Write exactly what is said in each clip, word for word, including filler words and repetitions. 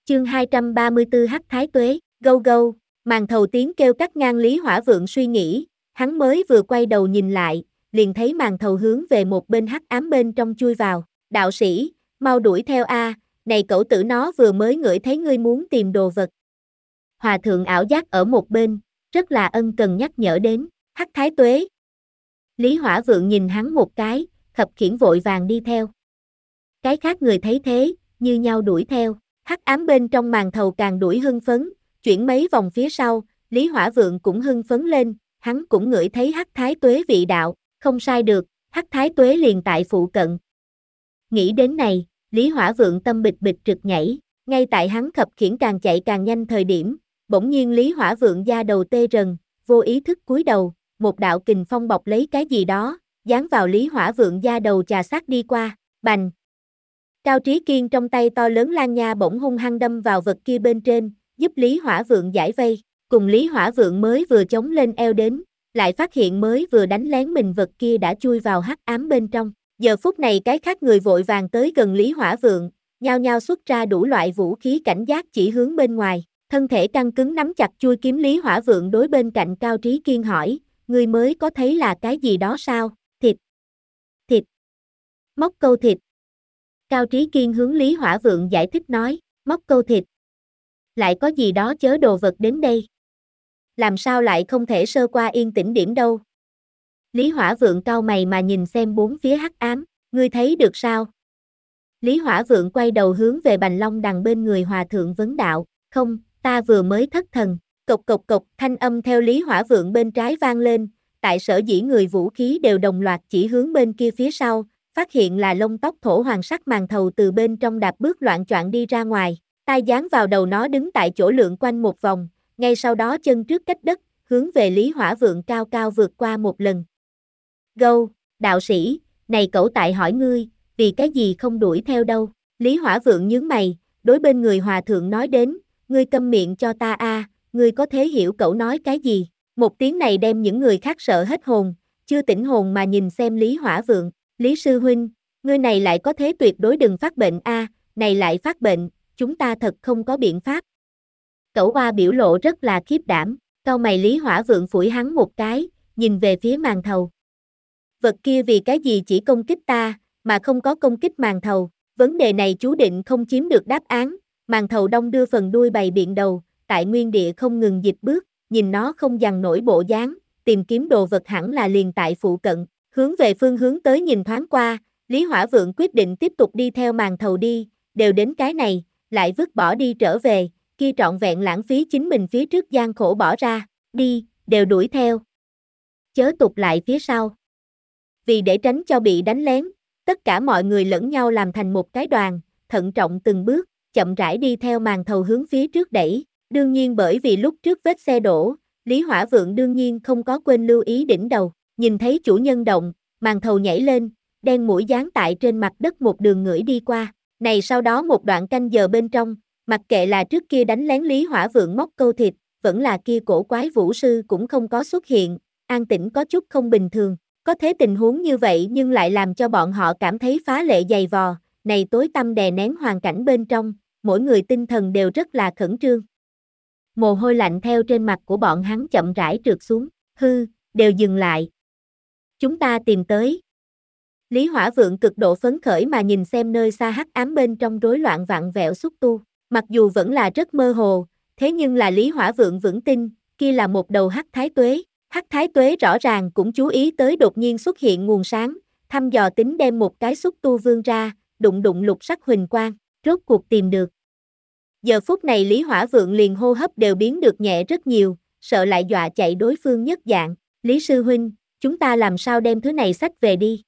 Chương hai trăm ba mươi tư Hắc Thái Tuế, gâu gâu, màn thầu tiếng kêu cắt ngang Lý Hỏa Vượng suy nghĩ, hắn mới vừa quay đầu nhìn lại, liền thấy màn thầu hướng về một bên hắc ám bên trong chui vào, đạo sĩ, mau đuổi theo a, này cẩu tử nó vừa mới ngửi thấy ngươi muốn tìm đồ vật. Hòa thượng ảo giác ở một bên, rất là ân cần nhắc nhở đến, Hắc Thái Tuế. Lý Hỏa Vượng nhìn hắn một cái, khập khiễng vội vàng đi theo. Cái khác người thấy thế, như nhau đuổi theo, hắc ám bên trong màn thầu càng đuổi hưng phấn, chuyển mấy vòng phía sau, Lý Hỏa Vượng cũng hưng phấn lên, hắn cũng ngửi thấy Hắc Thái Tuế vị đạo, không sai được, Hắc Thái Tuế liền tại phụ cận. Nghĩ đến này, Lý Hỏa Vượng tâm bịch bịch trực nhảy, ngay tại hắn khập khiễng càng chạy càng nhanh thời điểm, bỗng nhiên Lý Hỏa Vượng da đầu tê rần, vô ý thức cúi đầu, một đạo kình phong bọc lấy cái gì đó, dán vào Lý Hỏa Vượng da đầu chà sát đi qua, bành. Cao Trí Kiên trong tay to lớn lan nha bỗng hung hăng đâm vào vật kia bên trên, giúp Lý Hỏa Vượng giải vây, cùng Lý Hỏa Vượng mới vừa chống lên eo đến, lại phát hiện mới vừa đánh lén mình vật kia đã chui vào hắc ám bên trong. Giờ phút này cái khác người vội vàng tới gần Lý Hỏa Vượng, nhao nhao xuất ra đủ loại vũ khí cảnh giác chỉ hướng bên ngoài, thân thể căng cứng nắm chặt chuôi kiếm. Lý Hỏa Vượng đối bên cạnh Cao Trí Kiên hỏi, ngươi mới có thấy là cái gì đó sao? Thịt. Thịt. Móc câu thịt. Cao Trí Kiên hướng Lý Hỏa Vượng giải thích nói, móc câu thịt. Lại có gì đó chớ đồ vật đến đây. Làm sao lại không thể sơ qua yên tĩnh điểm đâu. Lý Hỏa Vượng cau mày mà nhìn xem bốn phía hắc ám, ngươi thấy được sao? Lý Hỏa Vượng quay đầu hướng về Bành Long Đằng bên người Hòa Thượng vấn đạo, không, ta vừa mới thất thần, cộc cộc cộc, thanh âm theo Lý Hỏa Vượng bên trái vang lên, tại sở dĩ người vũ khí đều đồng loạt chỉ hướng bên kia phía sau, phát hiện là lông tóc thổ hoàng sắc màn thầu từ bên trong đạp bước loạn choạng đi ra ngoài, tai dán vào đầu nó đứng tại chỗ lượn quanh một vòng, ngay sau đó chân trước cách đất, hướng về Lý Hỏa Vượng cao cao vượt qua một lần. Gâu, đạo sĩ, này cẩu tại hỏi ngươi, vì cái gì không đuổi theo đâu? Lý Hỏa Vượng nhướng mày, đối bên người Hòa Thượng nói đến, ngươi câm miệng cho ta a, ngươi có thể hiểu cẩu nói cái gì? Một tiếng này đem những người khác sợ hết hồn, chưa tỉnh hồn mà nhìn xem Lý Hỏa Vượng, Lý sư huynh, ngươi này lại có thế tuyệt đối đừng phát bệnh a, này lại phát bệnh, chúng ta thật không có biện pháp. Cẩu oa biểu lộ rất là khiếp đảm, cau mày. Lý Hỏa Vượng phủi hắn một cái, nhìn về phía màn thầu. Vật kia vì cái gì chỉ công kích ta, mà không có công kích màn thầu, vấn đề này chú định không chiếm được đáp án, màn thầu đông đưa phần đuôi bày biện đầu, tại nguyên địa không ngừng dịch bước, nhìn nó không dằn nổi bộ dáng, tìm kiếm đồ vật hẳn là liền tại phụ cận, hướng về phương hướng tới nhìn thoáng qua, Lý Hỏa Vượng quyết định tiếp tục đi theo màn thầu đi, đều đến cái này, lại vứt bỏ đi trở về, kia trọn vẹn lãng phí chính mình phía trước gian khổ bỏ ra, đi, đều đuổi theo. Chớ tụt lại phía sau. Vì để tránh cho bị đánh lén, tất cả mọi người lẫn nhau làm thành một cái đoàn, thận trọng từng bước, chậm rãi đi theo màn thầu hướng phía trước đẩy. Đương nhiên bởi vì lúc trước vết xe đổ, Lý Hỏa Vượng đương nhiên không có quên lưu ý đỉnh đầu, nhìn thấy chủ nhân động, màn thầu nhảy lên, đen mũi dán tại trên mặt đất một đường ngửi đi qua. Này sau đó một đoạn canh giờ bên trong, mặc kệ là trước kia đánh lén Lý Hỏa Vượng móc câu thịt, vẫn là kia cổ quái vũ sư cũng không có xuất hiện, an tĩnh có chút không bình thường. Có thế tình huống như vậy nhưng lại làm cho bọn họ cảm thấy phá lệ dày vò, này tối tăm đè nén hoàn cảnh bên trong, mỗi người tinh thần đều rất là khẩn trương. Mồ hôi lạnh theo trên mặt của bọn hắn chậm rãi trượt xuống, hư, đều dừng lại. Chúng ta tìm tới. Lý Hỏa Vượng cực độ phấn khởi mà nhìn xem nơi xa hắc ám bên trong rối loạn vặn vẹo xúc tu, mặc dù vẫn là rất mơ hồ, thế nhưng là Lý Hỏa Vượng vững tin, kia là một đầu Hắc Thái Tuế. Hắc Thái Tuế rõ ràng cũng chú ý tới đột nhiên xuất hiện nguồn sáng, thăm dò tính đem một cái xúc tu vươn ra, đụng đụng lục sắc huỳnh quang, rốt cuộc tìm được. Giờ phút này Lý Hỏa Vượng liền hô hấp đều biến được nhẹ rất nhiều, sợ lại dọa chạy đối phương nhất dạng. Lý sư huynh, chúng ta làm sao đem thứ này xách về đi?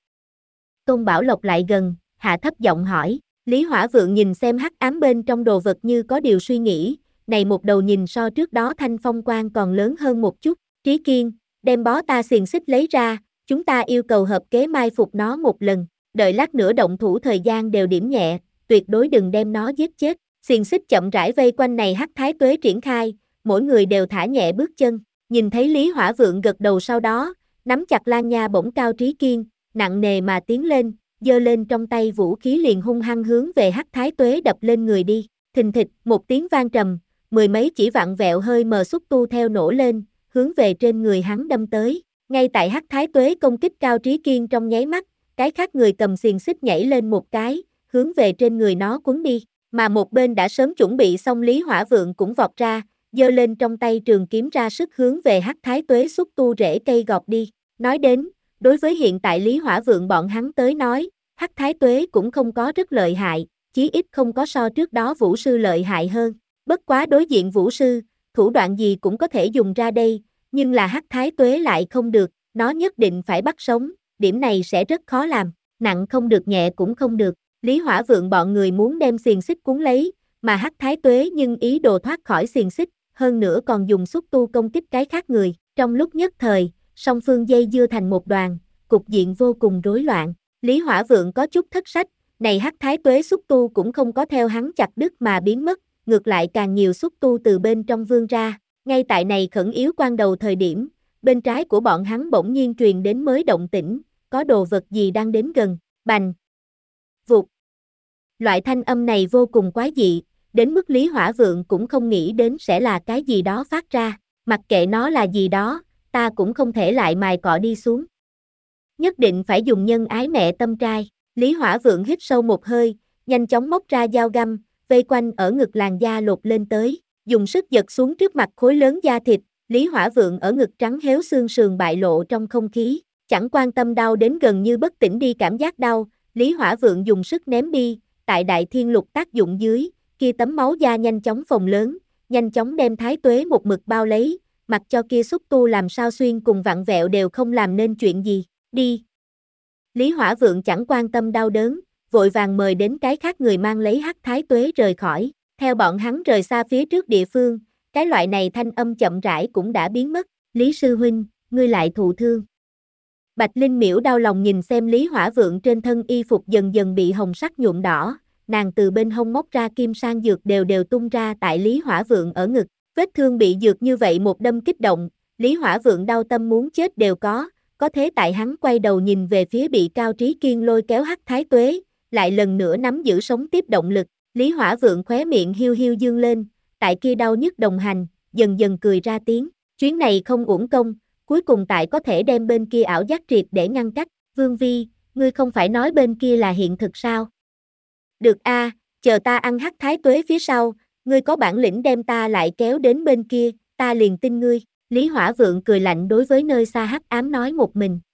Tôn Bảo Lộc lại gần, hạ thấp giọng hỏi. Lý Hỏa Vượng nhìn xem hắc ám bên trong đồ vật như có điều suy nghĩ, này một đầu nhìn so trước đó thanh phong quang còn lớn hơn một chút. Trí Kiên, đem bó ta xiềng xích lấy ra, chúng ta yêu cầu hợp kế mai phục nó một lần, đợi lát nữa động thủ thời gian đều điểm nhẹ, tuyệt đối đừng đem nó giết chết. Xiềng xích chậm rãi vây quanh này Hắc Thái Tuế triển khai, mỗi người đều thả nhẹ bước chân, nhìn thấy Lý Hỏa Vượng gật đầu sau đó, nắm chặt lan nha bổng Cao Trí Kiên, nặng nề mà tiến lên, giơ lên trong tay vũ khí liền hung hăng hướng về Hắc Thái Tuế đập lên người đi. Thình thịch, một tiếng vang trầm, mười mấy chỉ vặn vẹo hơi mờ xúc tu theo nổ lên, hướng về trên người hắn đâm tới. Ngay tại Hắc Thái Tuế công kích Cao Trí Kiên trong nháy mắt, cái khác người cầm xiềng xích nhảy lên một cái, hướng về trên người nó cuốn đi, mà một bên đã sớm chuẩn bị xong Lý Hỏa Vượng cũng vọt ra, giơ lên trong tay trường kiếm ra sức hướng về Hắc Thái Tuế xúc tu rễ cây gọt đi. Nói đến, đối với hiện tại Lý Hỏa Vượng bọn hắn tới nói, Hắc Thái Tuế cũng không có rất lợi hại, chí ít không có so trước đó vũ sư lợi hại hơn. Bất quá đối diện vũ sư, thủ đoạn gì cũng có thể dùng ra đây, nhưng là Hắc Thái Tuế lại không được, nó nhất định phải bắt sống, điểm này sẽ rất khó làm, nặng không được nhẹ cũng không được. Lý Hỏa Vượng bọn người muốn đem xiềng xích cuốn lấy, mà Hắc Thái Tuế nhưng ý đồ thoát khỏi xiềng xích, hơn nữa còn dùng xúc tu công kích cái khác người. Trong lúc nhất thời, song phương dây dưa thành một đoàn, cục diện vô cùng rối loạn. Lý Hỏa Vượng có chút thất sách, này Hắc Thái Tuế xúc tu cũng không có theo hắn chặt đứt mà biến mất, ngược lại càng nhiều xúc tu từ bên trong vươn ra. Ngay tại này khẩn yếu quan đầu thời điểm, bên trái của bọn hắn bỗng nhiên truyền đến mới động tĩnh, có đồ vật gì đang đến gần, bành, vụt. Loại thanh âm này vô cùng quái dị, đến mức Lý Hỏa Vượng cũng không nghĩ đến sẽ là cái gì đó phát ra, mặc kệ nó là gì đó, ta cũng không thể lại mài cọ đi xuống. Nhất định phải dùng nhân ái mẹ tâm trai. Lý Hỏa Vượng hít sâu một hơi, nhanh chóng móc ra dao găm, vây quanh ở ngực làn da lột lên tới, dùng sức giật xuống trước mặt khối lớn da thịt. Lý Hỏa Vượng ở ngực trắng héo xương sườn bại lộ trong không khí, chẳng quan tâm đau đến gần như bất tỉnh đi cảm giác đau, Lý Hỏa Vượng dùng sức ném đi, tại Đại Thiên Lục tác dụng dưới, kia tấm máu da nhanh chóng phồng lớn, nhanh chóng đem Thái Tuế một mực bao lấy, mặc cho kia xúc tu làm sao xuyên cùng vặn vẹo đều không làm nên chuyện gì, đi. Lý Hỏa Vượng chẳng quan tâm đau đớn, vội vàng mời đến cái khác người mang lấy Hắc Thái Tuế rời khỏi, theo bọn hắn rời xa phía trước địa phương, cái loại này thanh âm chậm rãi cũng đã biến mất. Lý sư huynh, ngươi lại thụ thương. Bạch Linh Miễu đau lòng nhìn xem Lý Hỏa Vượng trên thân y phục dần dần bị hồng sắc nhuộm đỏ, nàng từ bên hông móc ra kim sang dược đều đều tung ra tại Lý Hỏa Vượng ở ngực, vết thương bị dược như vậy một đâm kích động, Lý Hỏa Vượng đau tâm muốn chết đều có, có thế tại hắn quay đầu nhìn về phía bị Cao Trí Kiên lôi kéo Hắc Thái Tuế, lại lần nữa nắm giữ sống tiếp động lực, Lý Hỏa Vượng khóe miệng hiu hiu dương lên, tại kia đau nhức đồng hành, dần dần cười ra tiếng, chuyến này không uổng công, cuối cùng tại có thể đem bên kia ảo giác triệt để ngăn cách, Vương Vi, ngươi không phải nói bên kia là hiện thực sao? Được a, chờ ta ăn Hắc Thái Tuế phía sau, ngươi có bản lĩnh đem ta lại kéo đến bên kia, ta liền tin ngươi. Lý Hỏa Vượng cười lạnh đối với nơi xa hắc ám nói một mình.